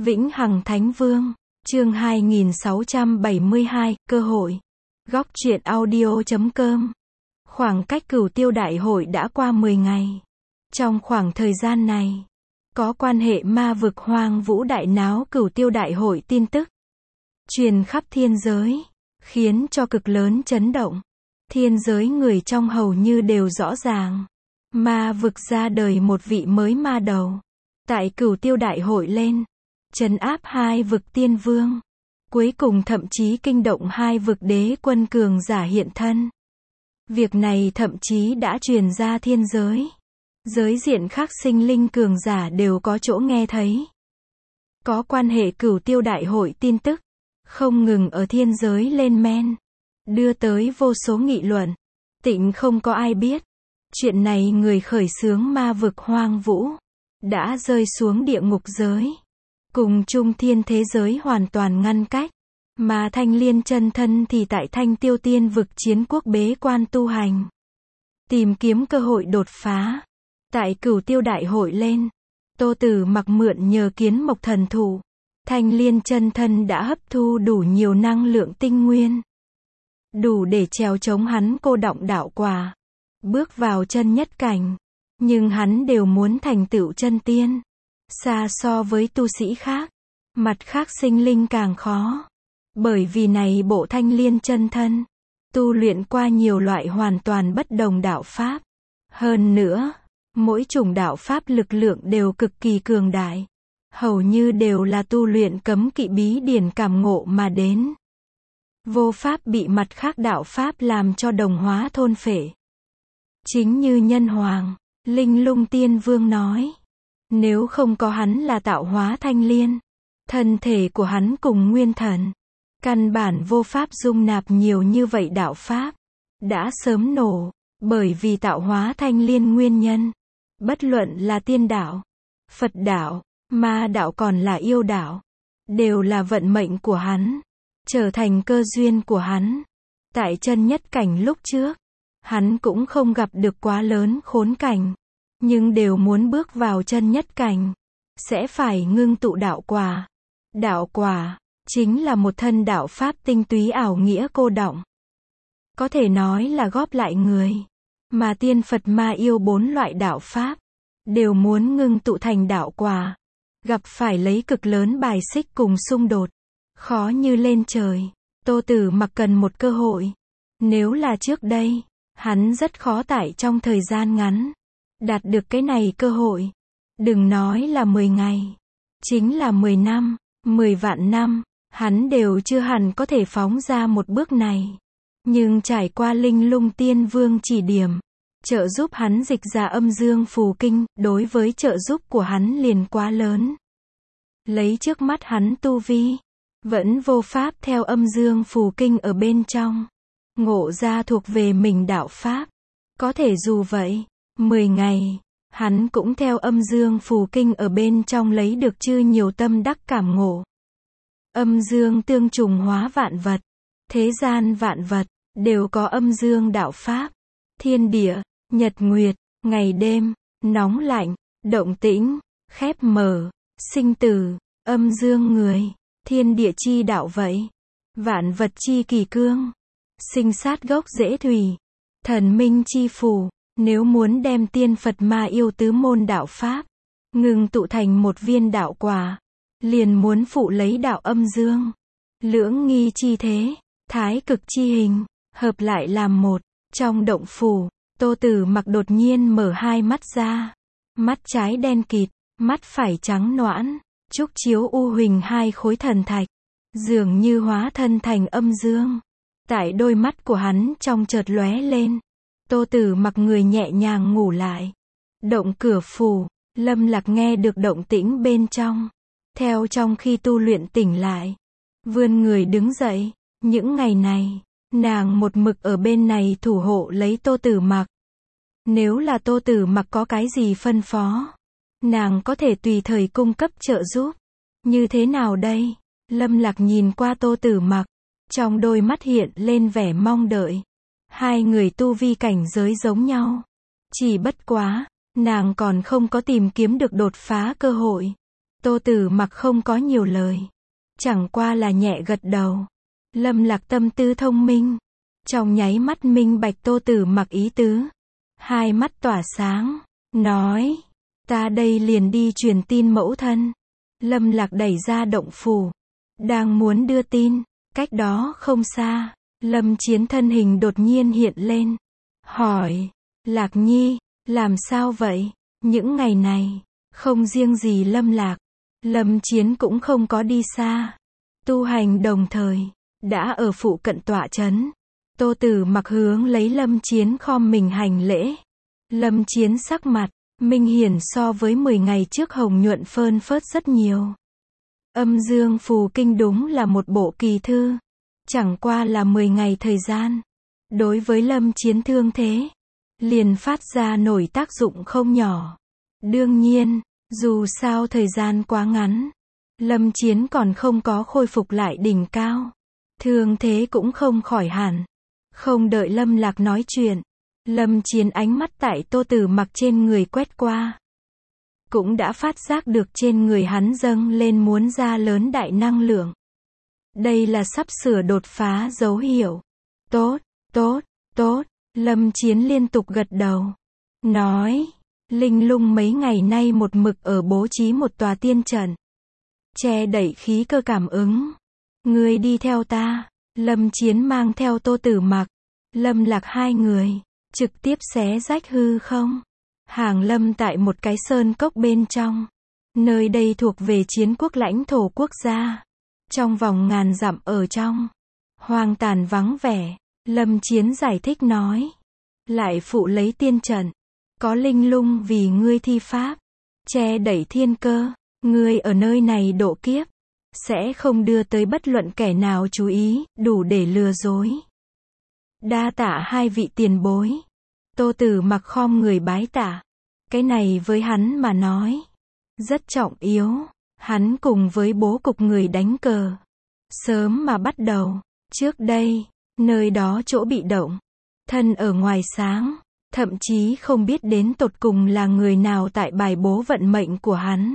Vĩnh Hằng Thánh Vương, chương 2672, cơ hội. Góc truyện audio.com. Khoảng cách Cửu Tiêu Đại hội đã qua 10 ngày. Trong khoảng thời gian này, có quan hệ ma vực hoang vũ đại náo Cửu Tiêu Đại hội tin tức truyền khắp thiên giới, khiến cho cực lớn chấn động. Thiên giới người trong hầu như đều rõ ràng, ma vực ra đời một vị mới ma đầu. Tại Cửu Tiêu Đại hội lên, trấn áp hai vực tiên vương, cuối cùng thậm chí kinh động hai vực đế quân cường giả hiện thân. Việc này thậm chí đã truyền ra thiên giới. Giới diện khác sinh linh cường giả đều có chỗ nghe thấy. Có quan hệ Cửu Tiêu Đại hội tin tức, không ngừng ở thiên giới lên men, đưa tới vô số nghị luận. Tịnh không có ai biết, chuyện này người khởi xướng ma vực hoang vũ, đã rơi xuống địa ngục giới, cùng trung thiên thế giới hoàn toàn ngăn cách. Mà Thanh Liên chân thân thì tại Thanh Tiêu Tiên vực chiến quốc bế quan tu hành, tìm kiếm cơ hội đột phá. Tại Cửu Tiêu Đại hội lên, Tô Tử Mặc mượn nhờ kiến mộc thần thụ, Thanh Liên chân thân đã hấp thu đủ nhiều năng lượng tinh nguyên, đủ để trèo chống hắn cô đọng đạo quả, bước vào chân nhất cảnh. Nhưng hắn đều muốn thành tựu chân tiên, xa so với tu sĩ khác. Mặt khác sinh linh càng khó. Bởi vì này bộ Thanh Liên chân thân, tu luyện qua nhiều loại hoàn toàn bất đồng đạo pháp. Hơn nữa, mỗi chủng đạo pháp lực lượng đều cực kỳ cường đại. Hầu như đều là tu luyện cấm kỵ bí điển cảm ngộ mà đến. Vô pháp bị mặt khác đạo pháp làm cho đồng hóa thôn phệ. Chính như Nhân Hoàng, Linh Lung Tiên Vương nói, nếu không có hắn là tạo hóa Thanh Liên, thân thể của hắn cùng nguyên thần, căn bản vô pháp dung nạp nhiều như vậy đạo pháp, đã sớm nổ. Bởi vì tạo hóa Thanh Liên nguyên nhân, bất luận là tiên đạo, Phật đạo, ma đạo còn là yêu đạo, đều là vận mệnh của hắn, trở thành cơ duyên của hắn. Tại chân nhất cảnh lúc trước, hắn cũng không gặp được quá lớn khốn cảnh, nhưng đều muốn bước vào chân nhất cảnh, sẽ phải ngưng tụ đạo quả. Đạo quả chính là một thân đạo pháp tinh túy ảo nghĩa cô đọng, có thể nói là góp lại người mà tiên Phật ma yêu bốn loại đạo pháp đều muốn ngưng tụ thành đạo quả, gặp phải lấy cực lớn bài xích cùng xung đột, khó như lên trời. Tô Tử Mặc cần một cơ hội. Nếu là trước đây, hắn rất khó tại trong thời gian ngắn đạt được cái này cơ hội. Đừng nói là 10 ngày, chính là 10 năm, 10 vạn năm, hắn đều chưa hẳn có thể phóng ra một bước này. Nhưng trải qua Linh Lung Tiên Vương chỉ điểm, trợ giúp hắn dịch ra âm dương phù kinh, đối với trợ giúp của hắn liền quá lớn. Lấy trước mắt hắn tu vi, vẫn vô pháp theo âm dương phù kinh ở bên trong ngộ ra thuộc về mình đạo pháp. Có thể dù vậy, 10 ngày, hắn cũng theo âm dương phù kinh ở bên trong lấy được chư nhiều tâm đắc cảm ngộ. Âm dương tương trùng hóa vạn vật, thế gian vạn vật đều có âm dương đạo pháp. Thiên địa, nhật nguyệt, ngày đêm, nóng lạnh, động tĩnh, khép mở, sinh tử, âm dương người, thiên địa chi đạo vậy. Vạn vật chi kỳ cương, sinh sát gốc rễ thủy, thần minh chi phù. Nếu muốn đem tiên Phật ma yêu tứ môn đạo pháp ngừng tụ thành một viên đạo quả, liền muốn phụ lấy đạo âm dương, lưỡng nghi chi thế, thái cực chi hình, hợp lại làm một. Trong động phủ, Tô Tử Mặc đột nhiên mở hai mắt ra. Mắt trái đen kịt, mắt phải trắng nõn, trúc chiếu u huỳnh hai khối thần thạch, dường như hóa thân thành âm dương. Tại đôi mắt của hắn trong chợt lóe lên. Tô Tử Mặc người nhẹ nhàng ngủ lại. Động cửa phủ, Lâm Lạc nghe được động tĩnh bên trong. Theo trong khi tu luyện tỉnh lại, vươn người đứng dậy. Những ngày này, nàng một mực ở bên này thủ hộ lấy Tô Tử Mặc. Nếu là Tô Tử Mặc có cái gì phân phó, nàng có thể tùy thời cung cấp trợ giúp. Như thế nào đây? Lâm Lạc nhìn qua Tô Tử Mặc, trong đôi mắt hiện lên vẻ mong đợi. Hai người tu vi cảnh giới giống nhau, chỉ bất quá, nàng còn không có tìm kiếm được đột phá cơ hội. Tô Tử Mặc không có nhiều lời. Chẳng qua là nhẹ gật đầu. Lâm Lạc tâm tư thông minh. Trong nháy mắt minh bạch Tô Tử Mặc ý tứ. Hai mắt tỏa sáng. Nói. Ta đây liền đi truyền tin mẫu thân. Lâm Lạc đẩy ra động phủ. Đang muốn đưa tin. Cách đó không xa. Lâm Chiến thân hình đột nhiên hiện lên. Hỏi. Lạc Nhi, làm sao vậy? Những ngày này, không riêng gì Lâm Lạc. Lâm Chiến cũng không có đi xa. Tu hành đồng thời, đã ở phụ cận tọa trấn. Tô Tử Mặc hướng lấy Lâm Chiến khom mình hành lễ. Lâm Chiến sắc mặt, minh hiển so với 10 ngày trước hồng nhuận phơn phớt rất nhiều. Âm Dương Phù Kinh đúng là một bộ kỳ thư. Chẳng qua là 10 ngày thời gian. Đối với Lâm Chiến thương thế, liền phát ra nổi tác dụng không nhỏ. Đương nhiên, dù sao thời gian quá ngắn, Lâm Chiến còn không có khôi phục lại đỉnh cao. Thương thế cũng không khỏi hẳn. Không đợi Lâm Lạc nói chuyện, Lâm Chiến ánh mắt tại Tô Tử Mặc trên người quét qua. Cũng đã phát giác được trên người hắn dâng lên muốn ra lớn đại năng lượng. Đây là sắp sửa đột phá dấu hiệu. Tốt, tốt, tốt. Lâm Chiến liên tục gật đầu. Nói. Linh Lung mấy ngày nay một mực ở bố trí một tòa tiên trận. Che đẩy khí cơ cảm ứng. Ngươi đi theo ta. Lâm Chiến mang theo Tô Tử Mặc, Lâm Lạc hai người. Trực tiếp xé rách hư không. Hàng lâm tại một cái sơn cốc bên trong. Nơi đây thuộc về chiến quốc lãnh thổ quốc gia. Trong vòng ngàn dặm ở trong. Hoang tàn vắng vẻ. Lâm Chiến giải thích nói. Lại phụ lấy tiên trận. Có Linh Lung vì ngươi thi pháp. Che đẩy thiên cơ. Ngươi ở nơi này độ kiếp. Sẽ không đưa tới bất luận kẻ nào chú ý, đủ để lừa dối. Đa tạ hai vị tiền bối. Tô Tử Mặc khom người bái tạ. Cái này với hắn mà nói. Rất trọng yếu. Hắn cùng với bố cục người đánh cờ. Sớm mà bắt đầu. Trước đây, nơi đó chỗ bị động. Thân ở ngoài sáng. Thậm chí không biết đến tột cùng là người nào tại bài bố vận mệnh của hắn.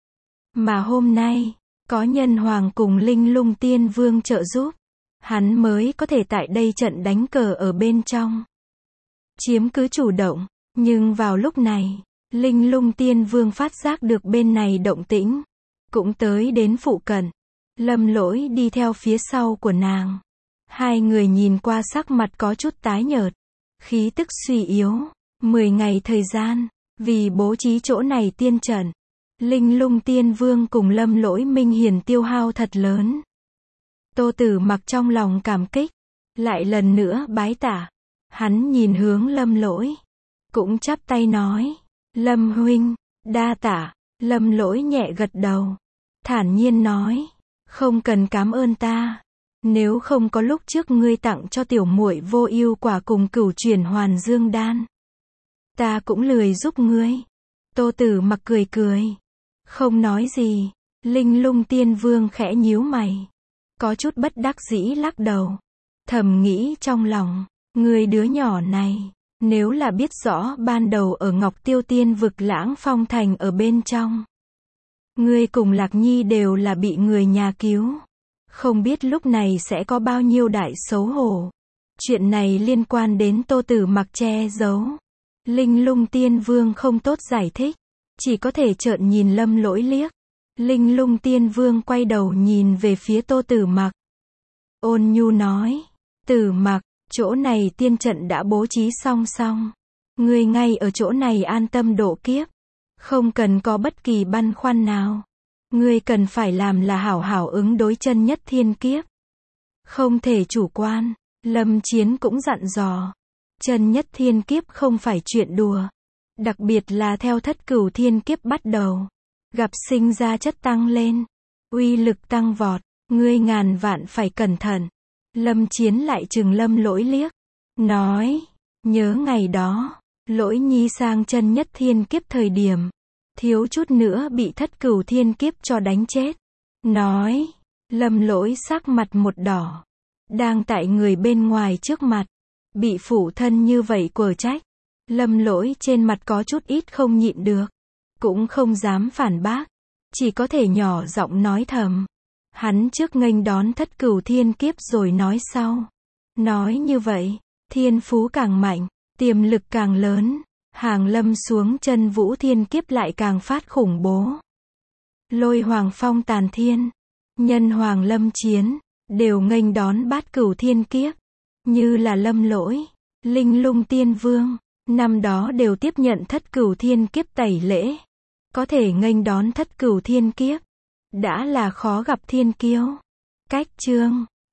Mà hôm nay, có Nhân Hoàng cùng Linh Lung Tiên Vương trợ giúp. Hắn mới có thể tại đây trận đánh cờ ở bên trong. Chiếm cứ chủ động. Nhưng vào lúc này, Linh Lung Tiên Vương phát giác được bên này động tĩnh. Cũng tới đến phụ cận. Lâm Lỗi đi theo phía sau của nàng. Hai người nhìn qua sắc mặt có chút tái nhợt. Khí tức suy yếu. 10 ngày thời gian. Vì bố trí chỗ này tiên trận. Linh Lung Tiên Vương cùng Lâm Lỗi minh hiển tiêu hao thật lớn. Tô Tử Mặc trong lòng cảm kích. Lại lần nữa bái tạ. Hắn nhìn hướng Lâm Lỗi. Cũng chắp tay nói. Lâm huynh, đa tạ. Lâm Lỗi nhẹ gật đầu. Thản nhiên nói. Không cần cảm ơn ta. Nếu không có lúc trước ngươi tặng cho tiểu muội vô ưu quả cùng cửu chuyển hoàn dương đan. Ta cũng lười giúp ngươi. Tô Tử Mặc cười cười. Không nói gì. Linh Lung Tiên Vương khẽ nhíu mày. Có chút bất đắc dĩ lắc đầu. Thầm nghĩ trong lòng. Người đứa nhỏ này. Nếu là biết rõ ban đầu ở Ngọc Tiêu Tiên vực Lãng Phong Thành ở bên trong. Ngươi cùng Lạc Nhi đều là bị người nhà cứu. Không biết lúc này sẽ có bao nhiêu đại xấu hổ. Chuyện này liên quan đến Tô Tử Mặc che giấu. Linh Lung Tiên Vương không tốt giải thích. Chỉ có thể trợn nhìn Lâm Lỗi liếc. Linh Lung Tiên Vương quay đầu nhìn về phía Tô Tử Mặc. Ôn nhu nói. Tử Mặc, chỗ này tiên trận đã bố trí song song. Ngươi ngay ở chỗ này an tâm độ kiếp. Không cần có bất kỳ băn khoăn nào. Ngươi cần phải làm là hảo hảo ứng đối chân nhất thiên kiếp. Không thể chủ quan. Lâm Chiến cũng dặn dò. Chân nhất thiên kiếp không phải chuyện đùa. Đặc biệt là theo thất cửu thiên kiếp bắt đầu. Gặp sinh ra chất tăng lên. Uy lực tăng vọt. Ngươi ngàn vạn phải cẩn thận. Lâm Chiến lại trừng Lâm Lỗi liếc. Nói. Nhớ ngày đó. Lỗi nhi sang chân nhất thiên kiếp thời điểm. Thiếu chút nữa bị thất cửu thiên kiếp cho đánh chết. Nói. Lâm Lỗi sắc mặt một đỏ. Đang tại người bên ngoài trước mặt. Bị phụ thân như vậy quở trách. Lâm Lỗi trên mặt có chút ít không nhịn được. Cũng không dám phản bác. chỉ có thể nhỏ giọng nói thầm. Hắn trước nghênh đón thất cửu thiên kiếp rồi nói sau. Nói như vậy, thiên phú càng mạnh, tiềm lực càng lớn, hàng lâm xuống chân vũ thiên kiếp lại càng phát khủng bố. Lôi hoàng phong tàn thiên, nhân hoàng lâm chiến, đều nghênh đón bát cửu thiên kiếp, như là Lâm Lỗi, Linh Lung Tiên Vương, năm đó đều tiếp nhận thất cửu thiên kiếp tẩy lễ. Có thể nghênh đón thất cửu thiên kiếp, đã là khó gặp thiên kiêu. Cách chương